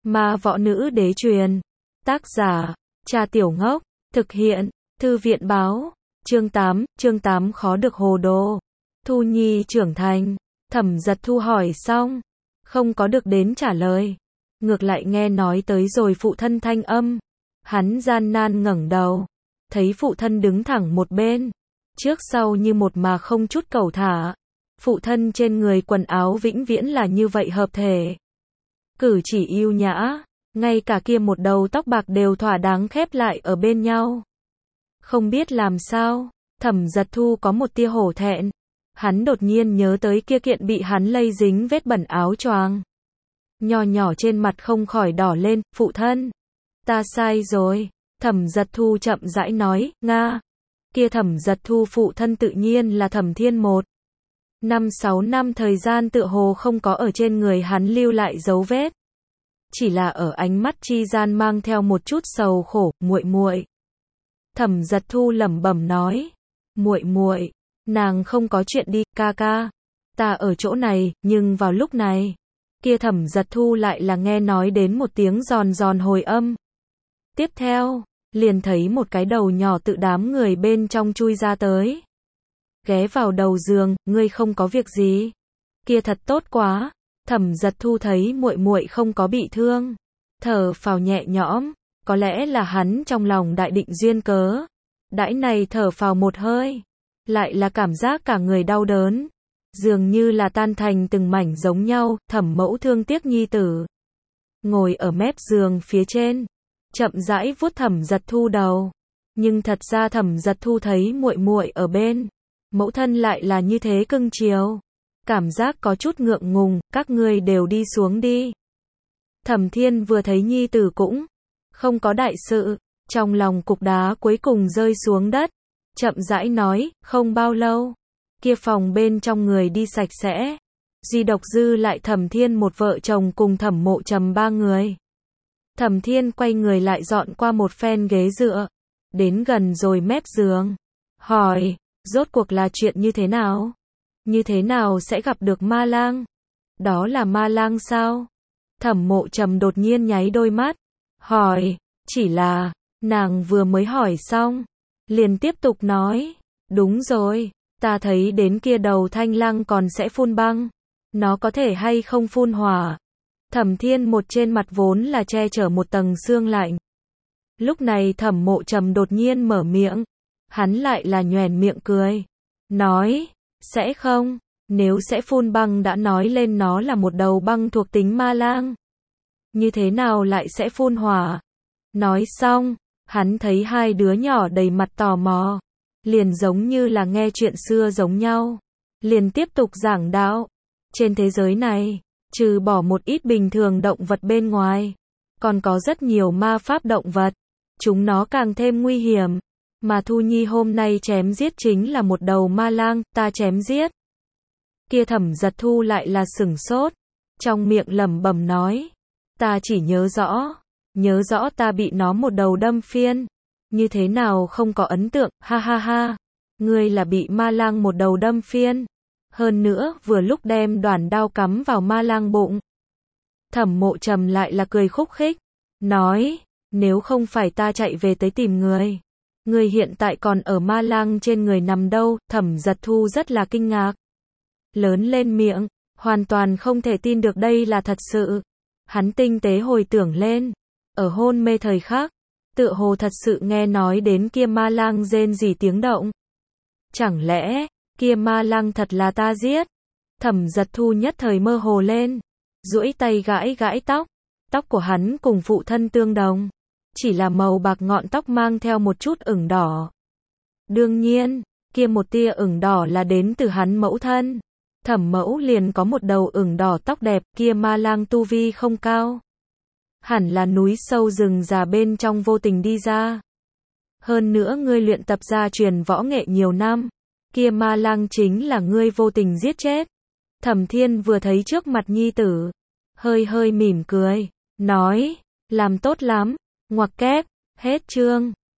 Ma võ nữ đế truyền. Tác giả, Cha Tiểu Ngốc. Thực hiện, Thư viện báo. Chương 8 khó được hồ đồ. Thu Nhi trưởng thành. Thẩm Giật Thu hỏi xong, không có được đến trả lời. Ngược lại nghe nói tới rồi phụ thân thanh âm. Hắn gian nan ngẩng đầu, thấy phụ thân đứng thẳng một bên, trước sau như một mà không chút cẩu thả. Phụ thân trên người quần áo vĩnh viễn là như vậy hợp thể. Cử chỉ yêu nhã, ngay cả kia một đầu tóc bạc đều thỏa đáng khép lại ở bên nhau. Không biết làm sao, Thẩm Giật Thu có một tia hổ thẹn. Hắn đột nhiên nhớ tới kia kiện bị hắn lây dính vết bẩn áo choàng. Nho nhỏ trên mặt không khỏi đỏ lên, phụ thân. Ta sai rồi. Thẩm Giật Thu chậm rãi nói, Nga. Kia Thẩm Giật Thu phụ thân tự nhiên là Thẩm Thiên Một. 5-6 năm thời gian tựa hồ không có ở trên người hắn lưu lại dấu vết. Chỉ là ở ánh mắt chi gian mang theo một chút sầu khổ, muội muội. Thẩm Giật Thu lẩm bẩm nói, muội muội, nàng không có chuyện đi, ca ca. Ta ở chỗ này, nhưng vào lúc này, kia Thẩm Giật Thu lại là nghe nói đến một tiếng giòn giòn hồi âm. Tiếp theo, liền thấy một cái đầu nhỏ tự đám người bên trong chui ra tới. Ghé vào đầu giường, ngươi không có việc gì? Kia thật tốt quá. Thẩm Giật Thu thấy muội muội không có bị thương, thở phào nhẹ nhõm, có lẽ là hắn trong lòng đại định duyên cớ. Đãi này thở phào một hơi, lại là cảm giác cả người đau đớn, dường như là tan thành từng mảnh giống nhau. Thẩm mẫu thương tiếc nhi tử, ngồi ở mép giường phía trên, chậm rãi vuốt Thẩm Giật Thu đầu. Nhưng thật ra Thẩm Giật Thu thấy muội muội ở bên, mẫu thân lại là như thế cưng chiều, cảm giác có chút ngượng ngùng. Các ngươi đều đi xuống đi. Thẩm Thiên vừa thấy nhi tử cũng không có đại sự, trong lòng cục đá cuối cùng rơi xuống đất, chậm rãi nói, không bao lâu, kia phòng bên trong người đi sạch sẽ, duy độc dư lại Thẩm Thiên một vợ chồng cùng Thẩm Mộ Trầm 3 người. Thẩm Thiên quay người lại dọn qua một phen ghế dựa, đến gần rồi mép giường, hỏi, rốt cuộc là chuyện như thế nào? Như thế nào sẽ gặp được ma lang? Đó là ma lang sao? Thẩm Mộ Trầm đột nhiên nháy đôi mắt, hỏi, chỉ là, nàng vừa mới hỏi xong, liền tiếp tục nói, đúng rồi, ta thấy đến kia đầu thanh lang còn sẽ phun băng, nó có thể hay không phun hỏa? Thẩm Thiên một trên mặt vốn là che chở một tầng sương lạnh. Lúc này Thẩm Mộ Trầm đột nhiên mở miệng, hắn lại là nhoẻn miệng cười, nói, sẽ không, nếu sẽ phun băng đã nói lên nó là một đầu băng thuộc tính ma lang. Như thế nào lại sẽ phun hỏa? Nói xong, hắn thấy hai đứa nhỏ đầy mặt tò mò, liền giống như là nghe chuyện xưa giống nhau, liền tiếp tục giảng đạo. Trên thế giới này, trừ bỏ một ít bình thường động vật bên ngoài, còn có rất nhiều ma pháp động vật, chúng nó càng thêm nguy hiểm. Mà Thu Nhi hôm nay chém giết chính là một đầu ma lang, ta chém giết. Kia Thẩm Giật Thu lại là sửng sốt, trong miệng lẩm bẩm nói, ta chỉ nhớ rõ ta bị nó một đầu đâm phiên, như thế nào không có ấn tượng, ha ha ha, ngươi là bị ma lang một đầu đâm phiên, hơn nữa vừa lúc đem đoản đao cắm vào ma lang bụng. Thẩm Mộ Trầm lại là cười khúc khích, nói, nếu không phải ta chạy về tới tìm người, người hiện tại còn ở ma lang trên người nằm đâu? Thẩm Giật Thu rất là kinh ngạc, lớn lên miệng, hoàn toàn không thể tin được đây là thật sự. Hắn tinh tế hồi tưởng lên, ở hôn mê thời khắc, tựa hồ thật sự nghe nói đến kia ma lang rên rỉ tiếng động. Chẳng lẽ, kia ma lang thật là ta giết? Thẩm Giật Thu nhất thời mơ hồ lên, duỗi tay gãi gãi tóc của hắn cùng phụ thân tương đồng, chỉ là màu bạc ngọn tóc mang theo một chút ửng đỏ. Đương nhiên, kia một tia ửng đỏ là đến từ hắn mẫu thân. Thẩm mẫu liền có một đầu ửng đỏ tóc đẹp, kia ma lang tu vi không cao, hẳn là núi sâu rừng già bên trong vô tình đi ra. Hơn nữa ngươi luyện tập gia truyền võ nghệ nhiều năm, kia ma lang chính là ngươi vô tình giết chết. Thẩm Thiên vừa thấy trước mặt nhi tử, hơi mỉm cười, nói, làm tốt lắm. Ngoặc kép, hết chương.